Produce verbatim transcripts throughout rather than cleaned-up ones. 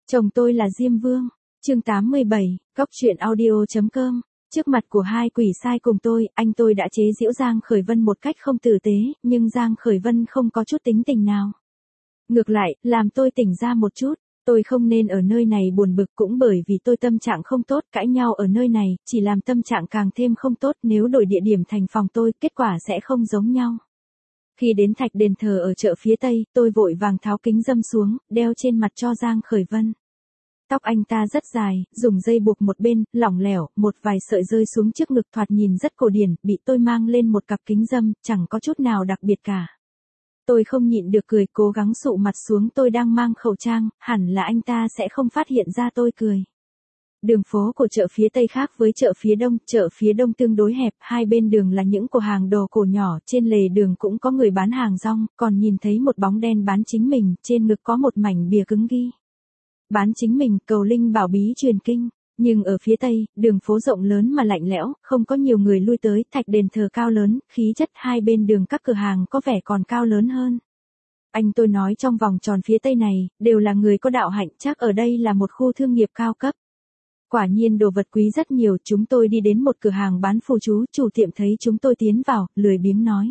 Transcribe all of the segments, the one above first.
Chồng tôi là Diêm Vương. Chương tám mươi bảy, Cóc truyện audio.com. Trước mặt của hai quỷ sai cùng tôi, anh tôi đã chế giễu Giang Khởi Vân một cách không tử tế, nhưng Giang Khởi Vân không có chút tính tình nào. Ngược lại, làm tôi tỉnh ra một chút. Tôi không nên ở nơi này buồn bực cũng bởi vì tôi tâm trạng không tốt, cãi nhau ở nơi này, chỉ làm tâm trạng càng thêm không tốt, nếu đổi địa điểm thành phòng tôi, kết quả sẽ không giống nhau. Khi đến thạch đền thờ ở chợ phía Tây, tôi vội vàng tháo kính dâm xuống, đeo trên mặt cho Giang Khởi Vân. Tóc anh ta rất dài, dùng dây buộc một bên, lỏng lẻo, một vài sợi rơi xuống trước ngực thoạt nhìn rất cổ điển, bị tôi mang lên một cặp kính dâm, chẳng có chút nào đặc biệt cả. Tôi không nhịn được cười, cố gắng sụ mặt xuống, tôi đang mang khẩu trang, hẳn là anh ta sẽ không phát hiện ra tôi cười. Đường phố của chợ phía Tây khác với chợ phía Đông, chợ phía Đông tương đối hẹp, hai bên đường là những cửa hàng đồ cổ nhỏ, trên lề đường cũng có người bán hàng rong, còn nhìn thấy một bóng đen bán chính mình, trên ngực có một mảnh bìa cứng ghi. Bán chính mình, cầu linh bảo bí truyền kinh. Nhưng ở phía Tây, đường phố rộng lớn mà lạnh lẽo, không có nhiều người lui tới, thạch đền thờ cao lớn, khí chất hai bên đường các cửa hàng có vẻ còn cao lớn hơn. Anh tôi nói trong vòng tròn phía Tây này, đều là người có đạo hạnh, chắc ở đây là một khu thương nghiệp cao cấp. Quả nhiên đồ vật quý rất nhiều, chúng tôi đi đến một cửa hàng bán phù chú, chủ tiệm thấy chúng tôi tiến vào, lười biếng nói.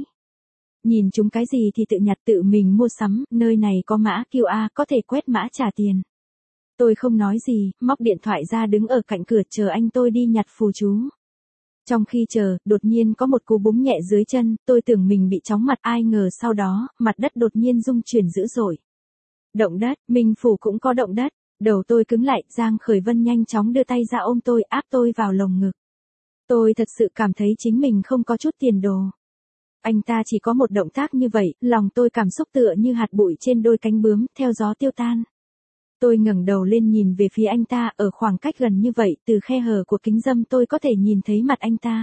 Nhìn chúng cái gì thì tự nhặt tự mình mua sắm, nơi này có mã quy rờ, có thể quét mã trả tiền. Tôi không nói gì, móc điện thoại ra đứng ở cạnh cửa chờ anh tôi đi nhặt phù chú. Trong khi chờ, đột nhiên có một cú búng nhẹ dưới chân, tôi tưởng mình bị chóng mặt, ai ngờ sau đó, mặt đất đột nhiên rung chuyển dữ dội. Động đất, Minh Phủ cũng có động đất, đầu tôi cứng lại, Giang Khởi Vân nhanh chóng đưa tay ra ôm tôi, áp tôi vào lồng ngực. Tôi thật sự cảm thấy chính mình không có chút tiền đồ. Anh ta chỉ có một động tác như vậy, lòng tôi cảm xúc tựa như hạt bụi trên đôi cánh bướm, theo gió tiêu tan. Tôi ngẩng đầu lên nhìn về phía anh ta, ở khoảng cách gần như vậy, từ khe hở của kính dâm tôi có thể nhìn thấy mặt anh ta.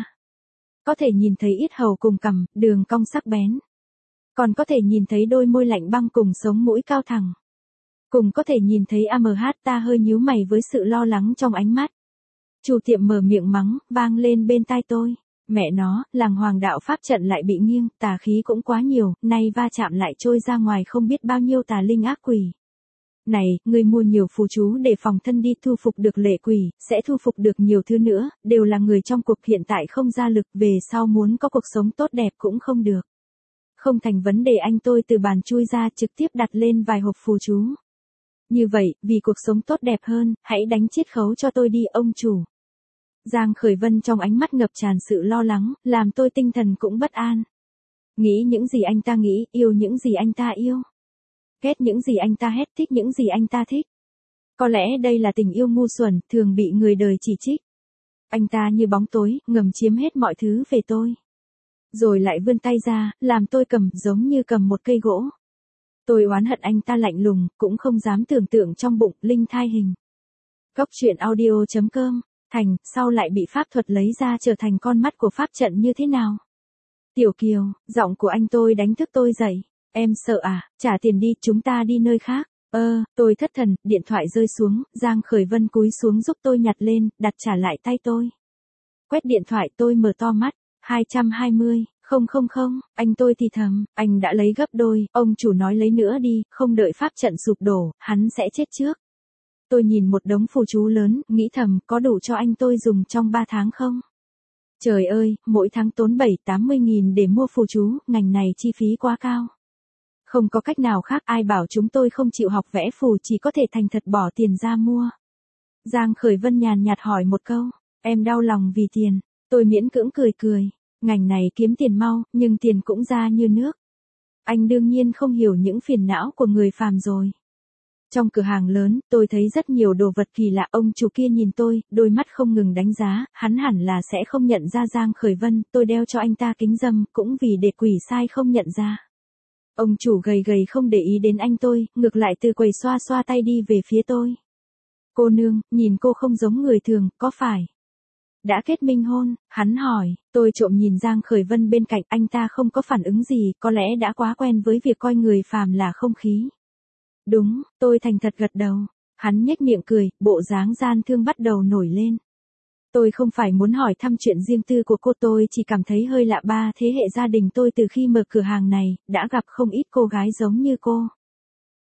Có thể nhìn thấy yết hầu cùng cằm, đường cong sắc bén. Còn có thể nhìn thấy đôi môi lạnh băng cùng sống mũi cao thẳng. Cùng có thể nhìn thấy a em hát ta hơi nhíu mày với sự lo lắng trong ánh mắt. Chủ tiệm mở miệng mắng, vang lên bên tai tôi. Mẹ nó, làng Hoàng đạo pháp trận lại bị nghiêng, tà khí cũng quá nhiều, nay va chạm lại trôi ra ngoài không biết bao nhiêu tà linh ác quỷ. Này, ngươi mua nhiều phù chú để phòng thân đi, thu phục được lệ quỷ, sẽ thu phục được nhiều thứ nữa, đều là người trong cuộc, hiện tại không ra lực, về sau muốn có cuộc sống tốt đẹp cũng không được. Không thành vấn đề, anh tôi từ bàn chui ra trực tiếp đặt lên vài hộp phù chú. Như vậy, vì cuộc sống tốt đẹp hơn, hãy đánh chiết khấu cho tôi đi ông chủ. Giang Khởi Vân trong ánh mắt ngập tràn sự lo lắng, làm tôi tinh thần cũng bất an. Nghĩ những gì anh ta nghĩ, yêu những gì anh ta yêu. Ghét những gì anh ta hét, thích những gì anh ta thích. Có lẽ đây là tình yêu ngu xuẩn, thường bị người đời chỉ trích. Anh ta như bóng tối, ngầm chiếm hết mọi thứ về tôi. Rồi lại vươn tay ra, làm tôi cầm, giống như cầm một cây gỗ. Tôi oán hận anh ta lạnh lùng, cũng không dám tưởng tượng trong bụng, linh thai hình. Cóc truyện audio.com, Thành, sau lại bị pháp thuật lấy ra trở thành con mắt của pháp trận như thế nào? Tiểu Kiều, giọng của anh tôi đánh thức tôi dậy. Em sợ à, trả tiền đi, chúng ta đi nơi khác. Ơ, tôi thất thần, điện thoại rơi xuống, Giang Khởi Vân cúi xuống giúp tôi nhặt lên, đặt trả lại tay tôi. Quét điện thoại, tôi mở to mắt, hai trăm hai mươi, không không không, anh tôi thì thầm, anh đã lấy gấp đôi, ông chủ nói lấy nữa đi, không đợi pháp trận sụp đổ, hắn sẽ chết trước. Tôi nhìn một đống phù chú lớn, nghĩ thầm, có đủ cho anh tôi dùng trong ba tháng không? Trời ơi, mỗi tháng tốn bảy tám mươi nghìn để mua phù chú, ngành này chi phí quá cao. Không có cách nào khác, ai bảo chúng tôi không chịu học vẽ phù, chỉ có thể thành thật bỏ tiền ra mua. Giang Khởi Vân nhàn nhạt hỏi một câu, em đau lòng vì tiền, tôi miễn cưỡng cười cười, ngành này kiếm tiền mau, nhưng tiền cũng ra như nước. Anh đương nhiên không hiểu những phiền não của người phàm rồi. Trong cửa hàng lớn, tôi thấy rất nhiều đồ vật kỳ lạ, ông chủ kia nhìn tôi, đôi mắt không ngừng đánh giá, hắn hẳn là sẽ không nhận ra Giang Khởi Vân, tôi đeo cho anh ta kính dâm, cũng vì để quỷ sai không nhận ra. Ông chủ gầy gầy không để ý đến anh tôi, ngược lại từ quầy xoa xoa tay đi về phía tôi. Cô nương, nhìn cô không giống người thường, có phải đã kết minh hôn? Hắn hỏi, tôi trộm nhìn Giang Khởi Vân bên cạnh, anh ta không có phản ứng gì, có lẽ đã quá quen với việc coi người phàm là không khí. Đúng, tôi thành thật gật đầu. Hắn nhếch miệng cười, bộ dáng gian thương bắt đầu nổi lên. Tôi không phải muốn hỏi thăm chuyện riêng tư của cô, tôi chỉ cảm thấy hơi lạ, ba thế hệ gia đình tôi từ khi mở cửa hàng này, đã gặp không ít cô gái giống như cô.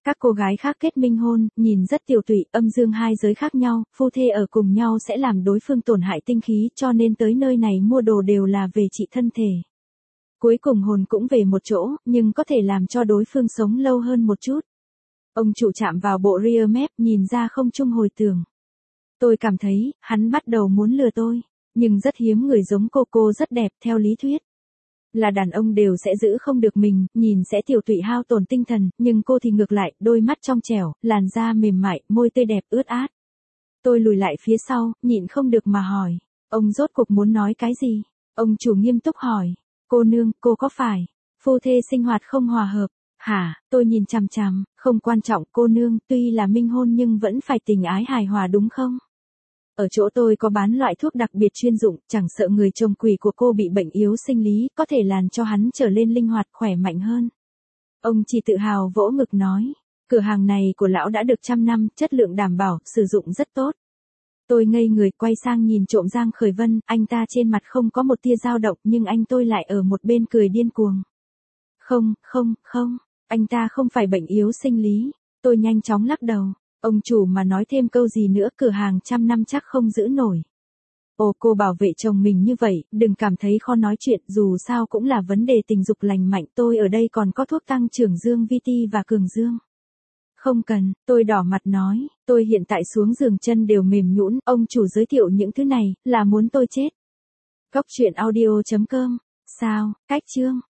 Các cô gái khác kết minh hôn, nhìn rất tiều tụy, âm dương hai giới khác nhau, phu thê ở cùng nhau sẽ làm đối phương tổn hại tinh khí, cho nên tới nơi này mua đồ đều là về trị thân thể. Cuối cùng hồn cũng về một chỗ, nhưng có thể làm cho đối phương sống lâu hơn một chút. Ông chủ chạm vào bộ rear map, nhìn ra không trung hồi tưởng. Tôi cảm thấy, hắn bắt đầu muốn lừa tôi, nhưng rất hiếm người giống cô cô rất đẹp, theo lý thuyết. Là đàn ông đều sẽ giữ không được mình, nhìn sẽ tiểu tụy hao tổn tinh thần, nhưng cô thì ngược lại, đôi mắt trong trẻo, làn da mềm mại, môi tươi đẹp ướt át. Tôi lùi lại phía sau, nhịn không được mà hỏi, ông rốt cuộc muốn nói cái gì? Ông chủ nghiêm túc hỏi, cô nương, cô có phải phu thê sinh hoạt không hòa hợp? Hả? Tôi nhìn chằm chằm, không quan trọng cô nương, tuy là minh hôn nhưng vẫn phải tình ái hài hòa đúng không? Ở chỗ tôi có bán loại thuốc đặc biệt chuyên dụng, chẳng sợ người chồng quỷ của cô bị bệnh yếu sinh lý, có thể làm cho hắn trở lên linh hoạt khỏe mạnh hơn. Ông chỉ tự hào vỗ ngực nói, cửa hàng này của lão đã được trăm năm, chất lượng đảm bảo, sử dụng rất tốt. Tôi ngây người quay sang nhìn trộm Giang Khởi Vân, anh ta trên mặt không có một tia dao động nhưng anh tôi lại ở một bên cười điên cuồng. Không, không, không, anh ta không phải bệnh yếu sinh lý. Tôi nhanh chóng lắc đầu. Ông chủ mà nói thêm câu gì nữa cửa hàng trăm năm chắc không giữ nổi. Ồ cô bảo vệ chồng mình như vậy, đừng cảm thấy khó nói chuyện, dù sao cũng là vấn đề tình dục lành mạnh, tôi ở đây còn có thuốc tăng trưởng dương vi ti và cường dương. Không cần, tôi đỏ mặt nói, tôi hiện tại xuống giường chân đều mềm nhũn, ông chủ giới thiệu những thứ này, là muốn tôi chết. Cốc truyện audio chấm com, sao, cách chương.